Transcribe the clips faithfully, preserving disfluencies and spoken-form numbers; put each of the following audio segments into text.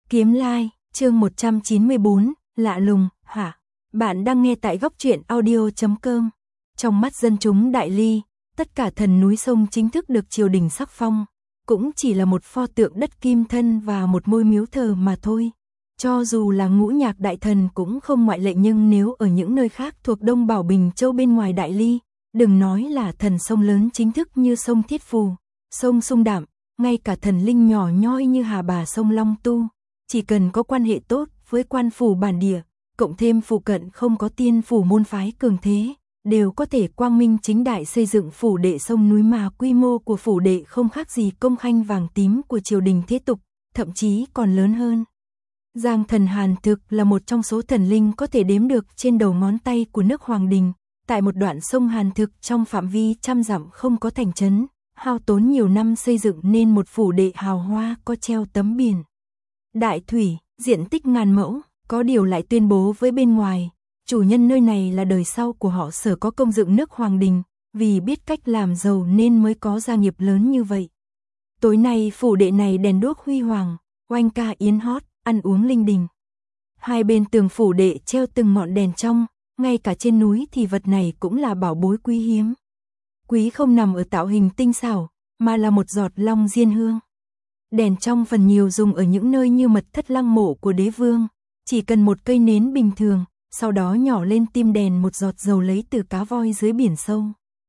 Kiếm Lai, chương một trăm chín mươi bốn, lạ lùng, hả? Bạn đang nghe tại góc truyện audio chấm com. Trong mắt dân chúng Đại Ly, tất cả thần núi sông chính thức được triều đình sắc phong, cũng chỉ là một pho tượng đất kim thân và một ngôi miếu thờ mà thôi. Cho dù là Ngũ Nhạc đại thần cũng không ngoại lệ, nhưng nếu ở những nơi khác thuộc Đông Bảo Bình Châu bên ngoài Đại Ly, đừng nói là thần sông lớn chính thức như sông Thiết Phù, sông Sung Đạm, ngay cả thần linh nhỏ nhoi như Hà Bà sông Long Tu, chỉ cần có quan hệ tốt với quan phủ bản địa, cộng thêm phụ cận không có tiên phủ môn phái cường thế, đều có thể quang minh chính đại xây dựng phủ đệ sông núi, mà quy mô của phủ đệ không khác gì công khanh vàng tím của triều đình thế tục, thậm chí còn lớn hơn. Giang thần Hàn Thực là một trong số thần linh có thể đếm được trên đầu ngón tay của nước Hoàng Đình, tại một đoạn sông Hàn Thực trong phạm vi trăm dặm không có thành trấn, hao tốn nhiều năm xây dựng nên một phủ đệ hào hoa có treo tấm biển Đại Thủy, diện tích ngàn mẫu, có điều lại tuyên bố với bên ngoài, chủ nhân nơi này là đời sau của họ Sở có công dựng nước Hoàng Đình, vì biết cách làm giàu nên mới có gia nghiệp lớn như vậy. Tối nay phủ đệ này đèn đuốc huy hoàng, oanh ca yến hót, ăn uống linh đình. Hai bên tường phủ đệ treo từng ngọn đèn trong, ngay cả trên núi thì vật này cũng là bảo bối quý hiếm. Quý không nằm ở tạo hình tinh xảo, mà là một giọt long diên hương. Đèn trong phần nhiều dùng ở những nơi như mật thất lăng mộ của đế vương, chỉ cần một cây nến bình thường, sau đó nhỏ lên tim đèn một giọt dầu lấy từ cá voi dưới biển sâu.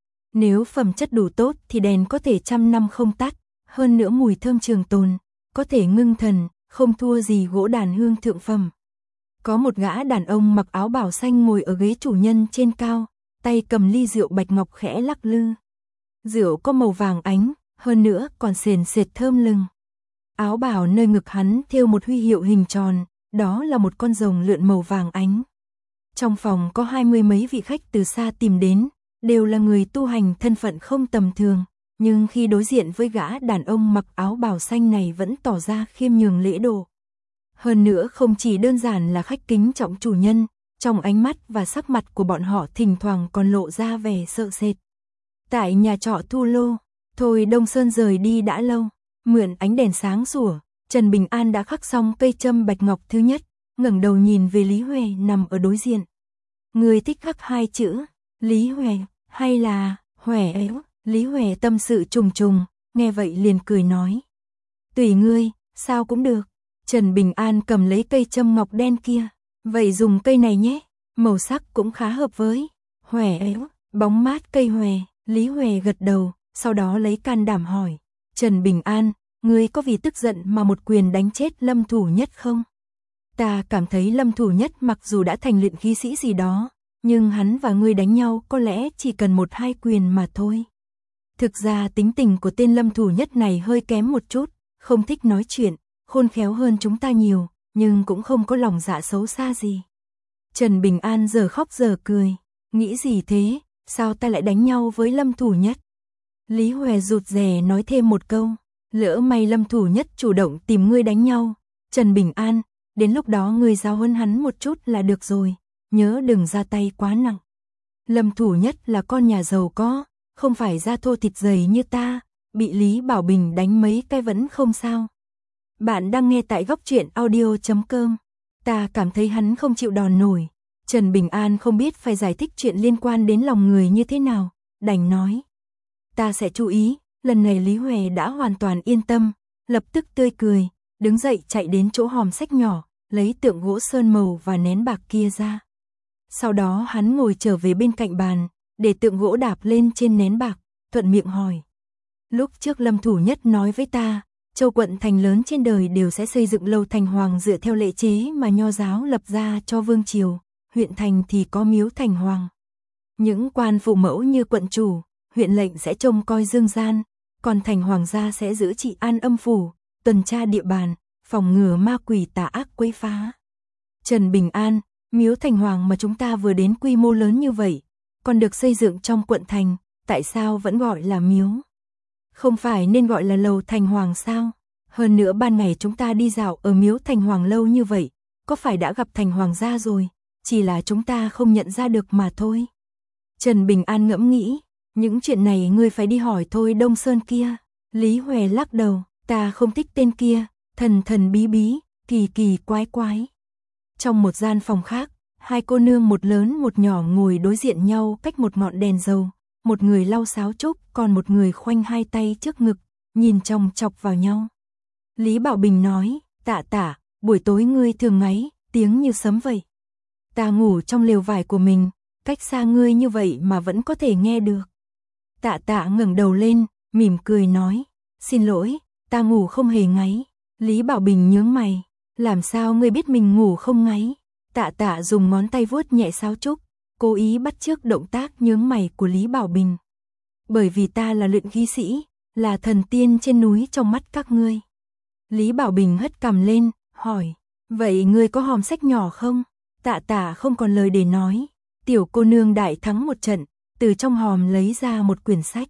Nếu phẩm chất đủ tốt thì đèn có thể trăm năm không tắt, hơn nữa mùi thơm trường tồn, có thể ngưng thần, không thua gì gỗ đàn hương thượng phẩm. Có một gã đàn ông mặc áo bào xanh ngồi ở ghế chủ nhân trên cao, tay cầm ly rượu bạch ngọc khẽ lắc lư. Rượu có màu vàng ánh, hơn nữa còn sền sệt thơm lừng. Áo bào nơi ngực hắn thêu một huy hiệu hình tròn, đó là một con rồng lượn màu vàng ánh. Trong phòng có hai mươi mấy vị khách từ xa tìm đến, đều là người tu hành thân phận không tầm thường, nhưng khi đối diện với gã đàn ông mặc áo bào xanh này vẫn tỏ ra khiêm nhường lễ độ. Hơn nữa không chỉ đơn giản là khách kính trọng chủ nhân, trong ánh mắt và sắc mặt của bọn họ thỉnh thoảng còn lộ ra vẻ sợ sệt. Tại nhà trọ Thu Lô, Thôi Đông Sơn rời đi đã lâu, mượn ánh đèn sáng sủa, Trần Bình An đã khắc xong cây châm bạch ngọc thứ nhất, ngẩng đầu nhìn về Lý Huệ nằm ở đối diện. Người thích khắc hai chữ, Lý Huệ, hay là Huệ éo? Lý Huệ tâm sự trùng trùng, nghe vậy liền cười nói. Tùy ngươi, sao cũng được. Trần Bình An cầm lấy cây châm ngọc đen kia, vậy dùng cây này nhé, màu sắc cũng khá hợp với Huệ éo, bóng mát cây huệ. Lý Huệ gật đầu, sau đó lấy can đảm hỏi. Trần Bình An, ngươi có vì tức giận mà một quyền đánh chết Lâm Thủ Nhất không? Ta cảm thấy Lâm Thủ Nhất mặc dù đã thành luyện khí sĩ gì đó, nhưng hắn và ngươi đánh nhau có lẽ chỉ cần một hai quyền mà thôi. Thực ra tính tình của tên Lâm Thủ Nhất này hơi kém một chút, không thích nói chuyện, khôn khéo hơn chúng ta nhiều, nhưng cũng không có lòng dạ xấu xa gì. Trần Bình An giờ khóc giờ cười, nghĩ gì thế, sao ta lại đánh nhau với Lâm Thủ Nhất? Lý Huệ rụt rè nói thêm một câu, lỡ may Lâm Thủ Nhất chủ động tìm ngươi đánh nhau, Trần Bình An, đến lúc đó ngươi giáo huấn hắn một chút là được rồi, nhớ đừng ra tay quá nặng. Lâm Thủ Nhất là con nhà giàu có, không phải da thô thịt dày như ta, bị Lý Bảo Bình đánh mấy cái vẫn không sao. Bạn đang nghe tại góc truyện audio chấm com. Ta cảm thấy hắn không chịu đòn nổi. Trần Bình An không biết phải giải thích chuyện liên quan đến lòng người như thế nào, đành nói. Ta sẽ chú ý. Lần này Lý Huệ đã hoàn toàn yên tâm, lập tức tươi cười, đứng dậy chạy đến chỗ hòm sách nhỏ, lấy tượng gỗ sơn màu và nén bạc kia ra. Sau đó hắn ngồi trở về bên cạnh bàn, để tượng gỗ đạp lên trên nén bạc, thuận miệng hỏi. Lúc trước Lâm Thủ Nhất nói với ta, châu quận thành lớn trên đời đều sẽ xây dựng lâu thành hoàng dựa theo lệ chế mà nho giáo lập ra cho vương triều, huyện thành thì có miếu thành hoàng. Những quan phụ mẫu như quận chủ, huyện lệnh sẽ trông coi dương gian, còn thành hoàng gia sẽ giữ trị an âm phủ, tuần tra địa bàn, phòng ngừa ma quỷ tà ác quấy phá. Trần Bình An, miếu thành hoàng mà chúng ta vừa đến quy mô lớn như vậy, còn được xây dựng trong quận thành, tại sao vẫn gọi là miếu? Không phải nên gọi là lầu thành hoàng sao? Hơn nữa ban ngày chúng ta đi dạo ở miếu thành hoàng lâu như vậy, có phải đã gặp thành hoàng gia rồi, chỉ là chúng ta không nhận ra được mà thôi. Trần Bình An ngẫm nghĩ, những chuyện này ngươi phải đi hỏi Thôi Đông Sơn kia. Lý Huệ lắc đầu, ta không thích tên kia, thần thần bí bí, kỳ kỳ quái quái. Trong một gian phòng khác, hai cô nương một lớn một nhỏ ngồi đối diện nhau cách một ngọn đèn dầu, một người lau sáo trúc, còn một người khoanh hai tay trước ngực, nhìn chòng chọc vào nhau. Lý Bảo Bình nói, Tạ Tạ, buổi tối ngươi thường ngáy, tiếng như sấm vậy. Ta ngủ trong lều vải của mình, cách xa ngươi như vậy mà vẫn có thể nghe được. Tạ Tạ ngẩng đầu lên, mỉm cười nói, xin lỗi, ta ngủ không hề ngáy. Lý Bảo Bình nhướng mày, làm sao ngươi biết mình ngủ không ngáy? Tạ Tạ dùng ngón tay vuốt nhẹ sáo trúc, cố ý bắt chước động tác nhướng mày của Lý Bảo Bình. Bởi vì ta là luyện khí sĩ, là thần tiên trên núi trong mắt các ngươi. Lý Bảo Bình hất cằm lên, hỏi, vậy ngươi có hòm sách nhỏ không? Tạ Tạ không còn lời để nói, tiểu cô nương đại thắng một trận, từ trong hòm lấy ra một quyển sách.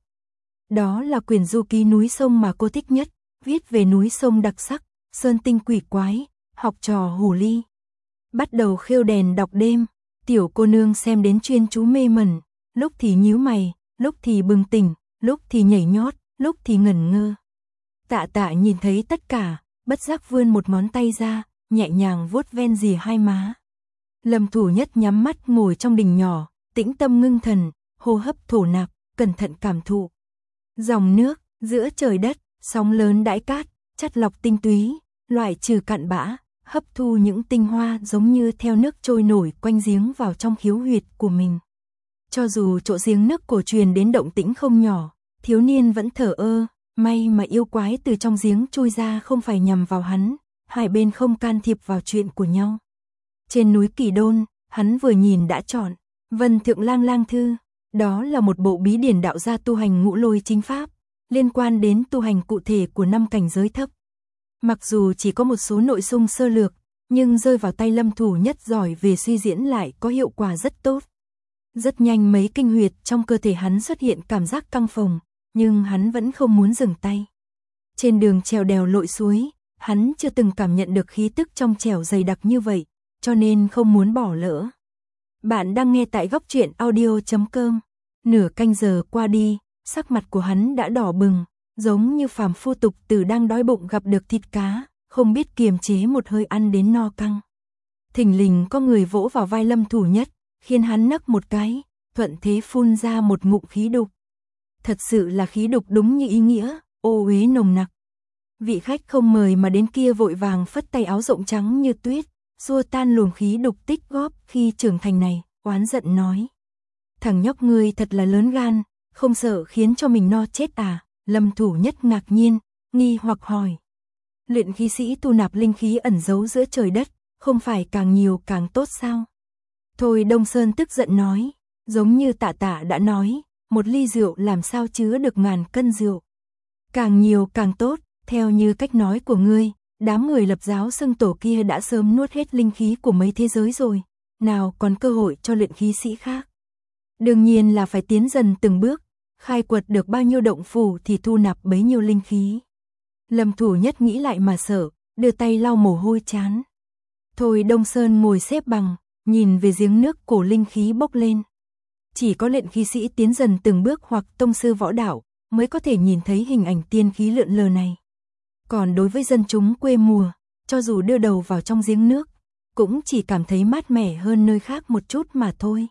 Đó là quyển du ký núi sông mà cô thích nhất, viết về núi sông đặc sắc, sơn tinh quỷ quái, học trò hồ ly. Bắt đầu khêu đèn đọc đêm, tiểu cô nương xem đến chuyên chú mê mẩn, lúc thì nhíu mày, lúc thì bừng tỉnh, lúc thì nhảy nhót, lúc thì ngẩn ngơ. Tạ Tạ nhìn thấy tất cả, bất giác vươn một ngón tay ra, nhẹ nhàng vuốt ven rìa hai má. Lâm Thủ Nhất nhắm mắt ngồi trong đình nhỏ, tĩnh tâm ngưng thần, hô hấp thổ nạp, cẩn thận cảm thụ. Dòng nước, giữa trời đất, sóng lớn đãi cát, chắt lọc tinh túy, loại trừ cặn bã, hấp thu những tinh hoa giống như theo nước trôi nổi quanh giếng vào trong khiếu huyệt của mình. Cho dù chỗ giếng nước cổ truyền đến động tĩnh không nhỏ, thiếu niên vẫn thở ơ, may mà yêu quái từ trong giếng chui ra không phải nhằm vào hắn, hai bên không can thiệp vào chuyện của nhau. Trên núi Kỳ Đôn, hắn vừa nhìn đã chọn Vân Thượng Lang Lang Thư, đó là một bộ bí điển đạo gia tu hành ngũ lôi chính pháp, liên quan đến tu hành cụ thể của năm cảnh giới thấp. Mặc dù chỉ có một số nội dung sơ lược, nhưng rơi vào tay Lâm Thủ Nhất giỏi về suy diễn lại có hiệu quả rất tốt. Rất nhanh mấy kinh huyệt trong cơ thể hắn xuất hiện cảm giác căng phồng, nhưng hắn vẫn không muốn dừng tay. Trên đường trèo đèo lội suối, hắn chưa từng cảm nhận được khí tức trong trẻo dày đặc như vậy, cho nên không muốn bỏ lỡ. Bạn đang nghe tại góc truyện audio chấm com. Nửa canh giờ qua đi, sắc mặt của hắn đã đỏ bừng, giống như phàm phu tục tử đang đói bụng gặp được thịt cá, không biết kiềm chế một hơi ăn đến no căng. Thình lình có người vỗ vào vai Lâm Thủ Nhất, khiến hắn nấc một cái, thuận thế phun ra một ngụm khí đục. Thật sự là khí đục đúng như ý nghĩa, ô uế nồng nặc. Vị khách không mời mà đến kia vội vàng phất tay áo rộng trắng như tuyết, xua tan luồng khí đục tích góp khi trưởng thành này, oán giận nói. Thằng nhóc ngươi thật là lớn gan, không sợ khiến cho mình no chết à? Lâm Thủ Nhất ngạc nhiên, nghi hoặc hỏi. Luyện khí sĩ tu nạp linh khí ẩn giấu giữa trời đất, không phải càng nhiều càng tốt sao? Thôi Đông Sơn tức giận nói, giống như Tạ Tạ đã nói, một ly rượu làm sao chứa được ngàn cân rượu. Càng nhiều càng tốt, theo như cách nói của ngươi, đám người lập giáo xưng tổ kia đã sớm nuốt hết linh khí của mấy thế giới rồi, nào còn cơ hội cho luyện khí sĩ khác. Đương nhiên là phải tiến dần từng bước, khai quật được bao nhiêu động phủ thì thu nạp bấy nhiêu linh khí. Lâm Thủ Nhất nghĩ lại mà sợ, đưa tay lau mồ hôi chán. Thôi Đông Sơn ngồi xếp bằng, nhìn về giếng nước cổ linh khí bốc lên. Chỉ có luyện khí sĩ tiến dần từng bước hoặc tông sư võ đạo mới có thể nhìn thấy hình ảnh tiên khí lượn lờ này. Còn đối với dân chúng quê mùa, cho dù đưa đầu vào trong giếng nước, cũng chỉ cảm thấy mát mẻ hơn nơi khác một chút mà thôi.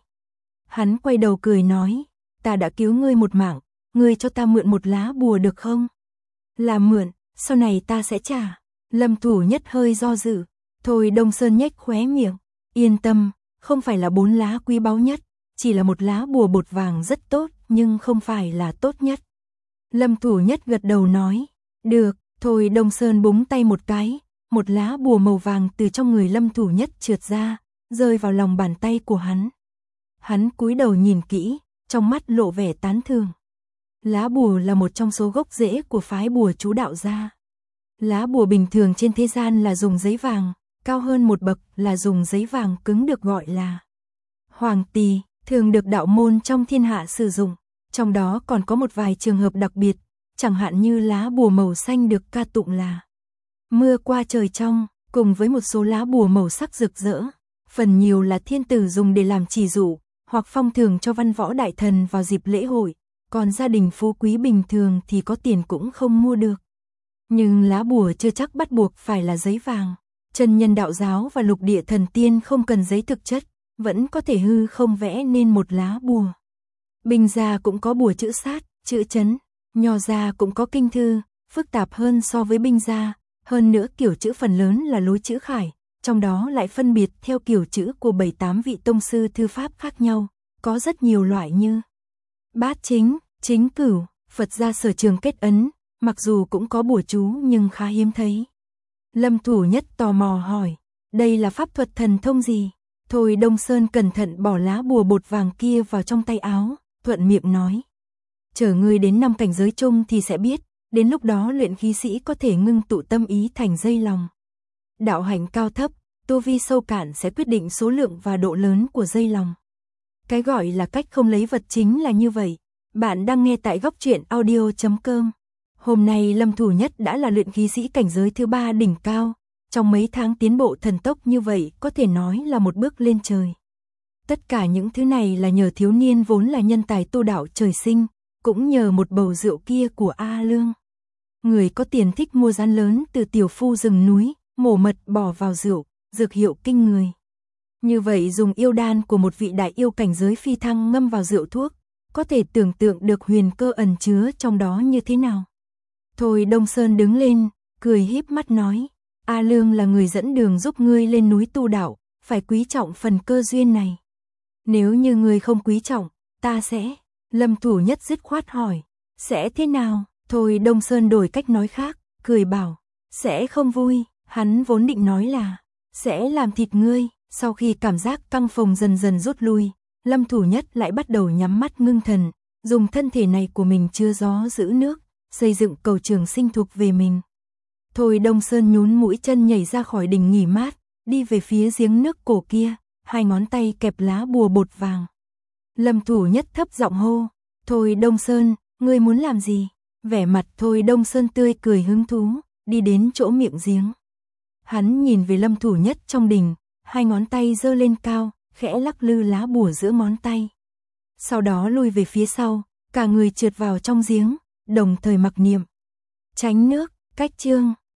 Hắn quay đầu cười nói, ta đã cứu ngươi một mạng, ngươi cho ta mượn một lá bùa được không? Là mượn, sau này ta sẽ trả. Lâm Thủ Nhất hơi do dự, thôi Đông Sơn nhếch khóe miệng, yên tâm, không phải là bốn lá quý báu nhất, chỉ là một lá bùa bột vàng rất tốt, nhưng không phải là tốt nhất. Lâm Thủ Nhất gật đầu nói, được, thôi Đông Sơn búng tay một cái, một lá bùa màu vàng từ trong người Lâm Thủ Nhất trượt ra, rơi vào lòng bàn tay của hắn. Hắn cúi đầu nhìn kỹ, trong mắt lộ vẻ tán thưởng. Lá bùa là một trong số gốc rễ của phái bùa chú đạo gia. Lá bùa bình thường trên thế gian là dùng giấy vàng, cao hơn một bậc là dùng giấy vàng cứng được gọi là hoàng tỳ, thường được đạo môn trong thiên hạ sử dụng. Trong đó còn có một vài trường hợp đặc biệt, chẳng hạn như lá bùa màu xanh được ca tụng là mưa qua trời trong, cùng với một số lá bùa màu sắc rực rỡ, phần nhiều là thiên tử dùng để làm chỉ dụ, hoặc phong thưởng cho văn võ đại thần vào dịp lễ hội, còn gia đình phú quý bình thường thì có tiền cũng không mua được. Nhưng lá bùa chưa chắc bắt buộc phải là giấy vàng, Chân nhân đạo giáo và lục địa thần tiên không cần giấy thực chất, vẫn có thể hư không vẽ nên một lá bùa. Binh gia cũng có bùa chữ sát, chữ chấn, nho gia cũng có kinh thư, phức tạp hơn so với binh gia, hơn nữa kiểu chữ phần lớn là lối chữ khải, trong đó lại phân biệt theo kiểu chữ của bảy tám vị tông sư thư pháp khác nhau, có rất nhiều loại như bát chính, chính cửu, Phật gia sở trường kết ấn, mặc dù cũng có bùa chú nhưng khá hiếm thấy. Lâm Thủ Nhất tò mò hỏi, đây là pháp thuật thần thông gì? Thôi Đông Sơn cẩn thận bỏ lá bùa bột vàng kia vào trong tay áo, thuận miệng nói. Chờ ngươi đến năm cảnh giới chung thì sẽ biết, đến lúc đó luyện khí sĩ có thể ngưng tụ tâm ý thành dây lòng. Đạo hạnh cao thấp, tu vi sâu cạn sẽ quyết định số lượng và độ lớn của dây lòng. Cái gọi là cách không lấy vật chính là như vậy. Bạn đang nghe tại góc truyện audio chấm com. Hôm nay Lâm Thủ Nhất đã là luyện khí sĩ cảnh giới thứ ba đỉnh cao. Trong mấy tháng tiến bộ thần tốc như vậy có thể nói là một bước lên trời. Tất cả những thứ này là nhờ thiếu niên vốn là nhân tài tu đạo trời sinh, cũng nhờ một bầu rượu kia của A Lương. Người có tiền thích mua rán lớn từ tiểu phu rừng núi, mổ mật bỏ vào rượu, dược hiệu kinh người. Như vậy dùng yêu đan của một vị đại yêu cảnh giới phi thăng ngâm vào rượu thuốc, có thể tưởng tượng được huyền cơ ẩn chứa trong đó như thế nào. Thôi Đông Sơn đứng lên, cười híp mắt nói, A Lương là người dẫn đường giúp ngươi lên núi tu đạo, phải quý trọng phần cơ duyên này. Nếu như ngươi không quý trọng, ta sẽ... Lâm Thủ Nhất dứt khoát hỏi, sẽ thế nào? Thôi Đông Sơn đổi cách nói khác, cười bảo, sẽ không vui, hắn vốn định nói là, sẽ làm thịt ngươi. Sau khi cảm giác căng phồng dần dần rút lui, Lâm Thủ Nhất lại bắt đầu nhắm mắt ngưng thần, dùng thân thể này của mình chứa gió giữ nước, xây dựng cầu trường sinh thuộc về mình. Thôi Đông Sơn nhún mũi chân nhảy ra khỏi đình nghỉ mát, đi về phía giếng nước cổ kia, hai ngón tay kẹp lá bùa bột vàng. Lâm Thủ Nhất thấp giọng hô, Thôi Đông Sơn, ngươi muốn làm gì? Vẻ mặt Thôi Đông Sơn tươi cười hứng thú, đi đến chỗ miệng giếng. Hắn nhìn về Lâm Thủ Nhất trong đình, hai ngón tay giơ lên cao, khẽ lắc lư lá bùa giữa ngón tay. Sau đó lui về phía sau, cả người trượt vào trong giếng, đồng thời mặc niệm. Tránh nước, cách chương,